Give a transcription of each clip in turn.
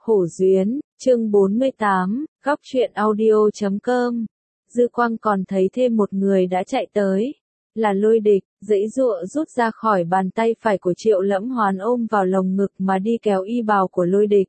Hổ Duyến, chương 48, góc truyện audio.com. Dư Quang còn thấy thêm một người đã chạy tới. Là Lôi Địch, giãy giụa rút ra khỏi bàn tay phải của Triệu Lẫm Hoán ôm vào lồng ngực mà đi kéo y bào của Lôi Địch.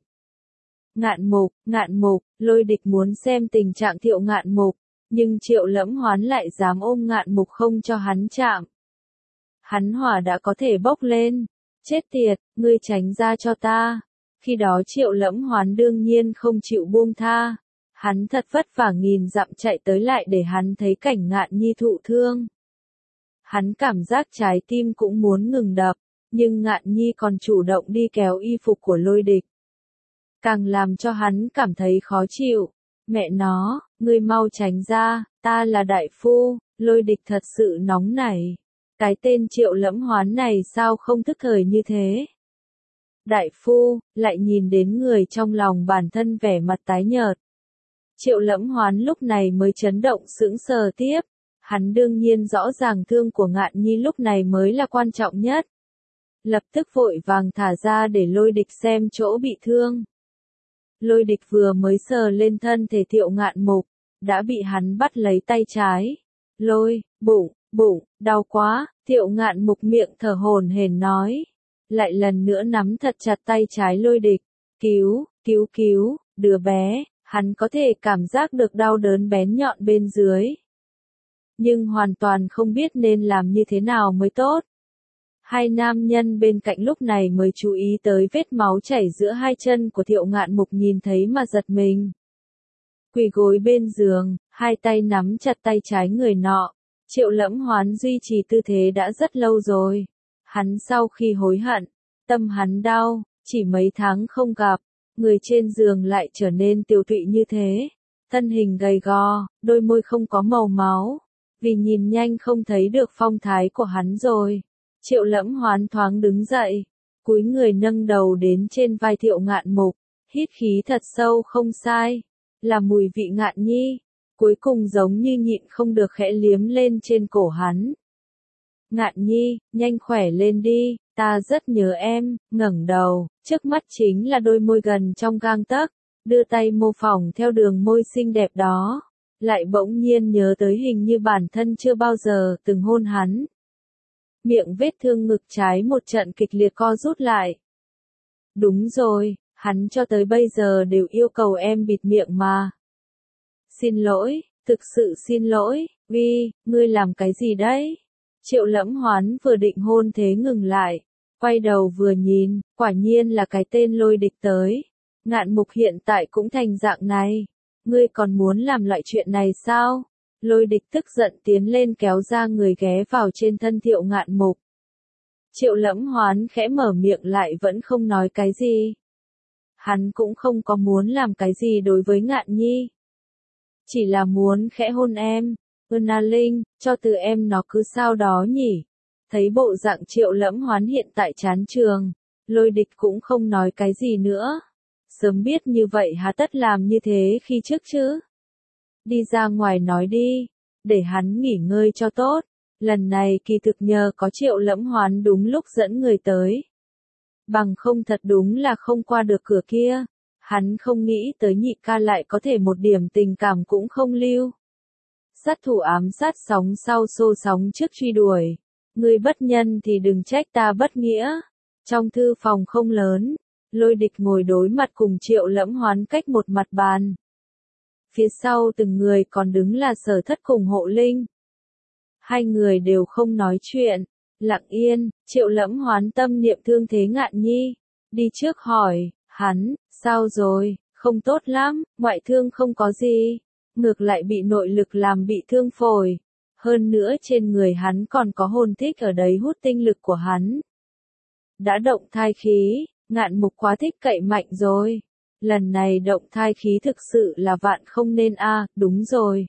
Ngạn Mục, Lôi Địch muốn xem tình trạng Thiệu Ngạn Mục, nhưng Triệu Lẫm Hoán lại dám ôm Ngạn Mục không cho hắn chạm. Hắn hỏa đã có thể bốc lên. Chết tiệt, ngươi tránh ra cho ta. Khi đó Triệu Lẫm Hoán đương nhiên không chịu buông tha. Hắn thật vất vả nghìn dặm chạy tới lại để hắn thấy cảnh Ngạn Nhi thụ thương. Hắn cảm giác trái tim cũng muốn ngừng đập, nhưng Ngạn Nhi còn chủ động đi kéo y phục của Lôi Địch. Càng làm cho hắn cảm thấy khó chịu. Mẹ nó, ngươi mau tránh ra, ta là đại phu. Lôi Địch thật sự nóng nảy. Cái tên Triệu Lẫm Hoán này sao không thức thời như thế? Đại phu, lại nhìn đến người trong lòng bản thân vẻ mặt tái nhợt. Triệu Lẫm Hoán lúc này mới chấn động sững sờ tiếp. Hắn đương nhiên rõ ràng thương của Ngạn Nhi lúc này mới là quan trọng nhất. Lập tức vội vàng thả ra để Lôi Địch xem chỗ bị thương. Lôi Địch vừa mới sờ lên thân thể Thiệu Ngạn Mục, đã bị hắn bắt lấy tay trái. Bụng, đau quá, Thiệu Ngạn Mục miệng thở hổn hển nói. Lại lần nữa nắm thật chặt tay trái Lôi Địch. Cứu, đứa bé, hắn có thể cảm giác được đau đớn bén nhọn bên dưới. Nhưng hoàn toàn không biết nên làm như thế nào mới tốt. Hai nam nhân bên cạnh lúc này mới chú ý tới vết máu chảy giữa hai chân của Thiệu Ngạn Mục, nhìn thấy mà giật mình. Quỳ gối bên giường, hai tay nắm chặt tay trái người nọ. Triệu Lẫm Hoán duy trì tư thế đã rất lâu rồi. Hắn sau khi hối hận, tâm hắn đau, chỉ mấy tháng không gặp, người trên giường lại trở nên tiều tụy như thế. Thân hình gầy gò, đôi môi không có màu máu, vì nhìn nhanh không thấy được phong thái của hắn rồi. Triệu Lẫm Hoán thoáng đứng dậy, cúi người nâng đầu đến trên vai Thiệu Ngạn Mục, hít khí thật sâu. Không sai, là mùi vị Ngạn Nhi. Cuối cùng giống như nhịn không được khẽ liếm lên trên cổ hắn. Ngạn Nhi, nhanh khỏe lên đi, ta rất nhớ em. Ngẩng đầu, trước mắt chính là đôi môi gần trong gang tấc, đưa tay mô phỏng theo đường môi xinh đẹp đó, lại bỗng nhiên nhớ tới hình như bản thân chưa bao giờ từng hôn hắn. Miệng vết thương ngực trái một trận kịch liệt co rút lại. Đúng rồi, hắn cho tới bây giờ đều yêu cầu em bịt miệng mà. Xin lỗi, thực sự xin lỗi. Ngươi làm cái gì đấy? Triệu Lẫm Hoán vừa định hôn thế ngừng lại, quay đầu vừa nhìn, quả nhiên là cái tên Lôi Địch tới. Ngạn Mục hiện tại cũng thành dạng này, ngươi còn muốn làm loại chuyện này sao? Lôi Địch tức giận tiến lên kéo ra người ghé vào trên thân Thiệu Ngạn Mục. Triệu Lẫm Hoán khẽ mở miệng lại vẫn không nói cái gì. Hắn cũng không có muốn làm cái gì đối với Ngạn Nhi. Chỉ là muốn khẽ hôn em. Na Linh, cho từ em nó cứ sao đó nhỉ. Thấy bộ dạng Triệu Lẫm Hoán hiện tại chán trường, Lôi Địch cũng không nói cái gì nữa. Sớm biết như vậy há tất làm như thế khi trước chứ. Đi ra ngoài nói đi, để hắn nghỉ ngơi cho tốt. Lần này kỳ thực nhờ có Triệu Lẫm Hoán đúng lúc dẫn người tới. Bằng không thật đúng là không qua được cửa kia. Hắn không nghĩ tới nhị ca lại có thể một điểm tình cảm cũng không lưu. Sát thủ ám sát sóng sau xô sóng trước truy đuổi. Ngươi bất nhân thì đừng trách ta bất nghĩa. Trong thư phòng không lớn, Lôi Địch ngồi đối mặt cùng Triệu Lẫm Hoán cách một mặt bàn. Phía sau từng người còn đứng là Sở Thất cùng Hộ Linh. Hai người đều không nói chuyện, lặng yên. Triệu Lẫm Hoán tâm niệm thương thế Ngạn Nhi, đi trước hỏi, hắn, sao rồi? Không tốt lắm, ngoại thương không có gì, ngược lại bị nội lực làm bị thương phổi. Hơn nữa trên người hắn còn có hồn thích ở đấy hút tinh lực của hắn. Đã động thai khí, Ngạn Mục quá thích cậy mạnh rồi. Lần này động thai khí thực sự là vạn không nên đúng rồi.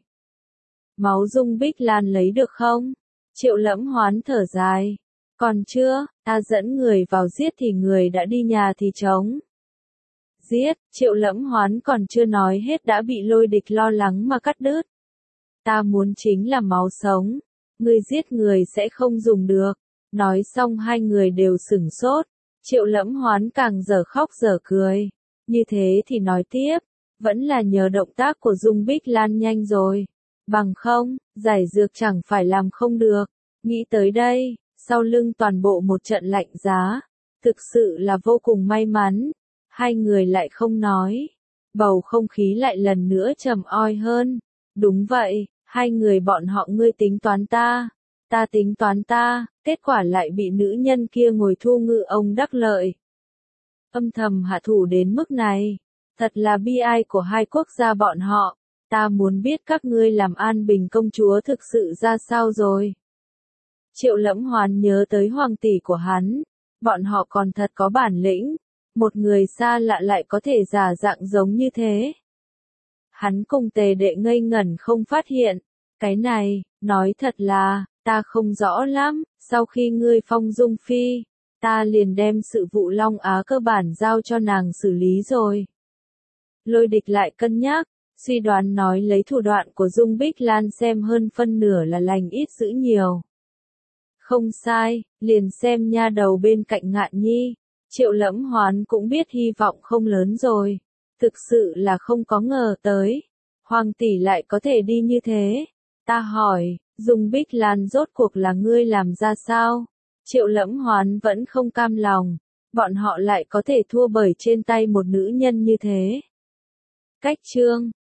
Máu dung bích lan lấy được không? Triệu Lẫm Hoán thở dài. Còn chưa, ta dẫn người vào giết thì người đã đi nhà thì trống. Giết, Triệu Lẫm Hoán còn chưa nói hết đã bị Lôi Địch lo lắng mà cắt đứt. Ta muốn chính là máu sống. Ngươi giết người sẽ không dùng được. Nói xong hai người đều sửng sốt. Triệu Lẫm Hoán càng dở khóc dở cười. Như thế thì nói tiếp, vẫn là nhờ động tác của Dung Bích Lan nhanh rồi. Bằng không, giải dược chẳng phải làm không được. Nghĩ tới đây, sau lưng toàn bộ một trận lạnh giá. Thực sự là vô cùng may mắn. Hai người lại không nói. Bầu không khí lại lần nữa trầm oi hơn. Đúng vậy, hai người bọn họ ngươi tính toán ta. Ta tính toán ta, kết quả lại bị nữ nhân kia ngồi thu ngự ông đắc lợi. Âm thầm hạ thủ đến mức này. Thật là bi ai của hai quốc gia bọn họ. Ta muốn biết các ngươi làm An Bình công chúa thực sự ra sao rồi. Triệu Lẫm Hoán nhớ tới hoàng tỷ của hắn. Bọn họ còn thật có bản lĩnh. Một người xa lạ lại có thể giả dạng giống như thế. Hắn cùng Tề Đệ ngây ngẩn không phát hiện. Cái này, nói thật là, ta không rõ lắm. Sau khi ngươi phong Dung Phi, ta liền đem sự vụ Long Á cơ bản giao cho nàng xử lý rồi. Lôi Địch lại cân nhắc, suy đoán nói lấy thủ đoạn của Dung Bích Lan xem hơn phân nửa là lành ít dữ nhiều. Không sai, liền xem nha đầu bên cạnh Ngạn Nhi. Triệu Lẫm Hoán cũng biết hy vọng không lớn rồi. Thực sự là không có ngờ tới. Hoàng tỷ lại có thể đi như thế. Ta hỏi, Dung Bích Lan rốt cuộc là ngươi làm ra sao? Triệu Lẫm Hoán vẫn không cam lòng. Bọn họ lại có thể thua bởi trên tay một nữ nhân như thế. Cách chương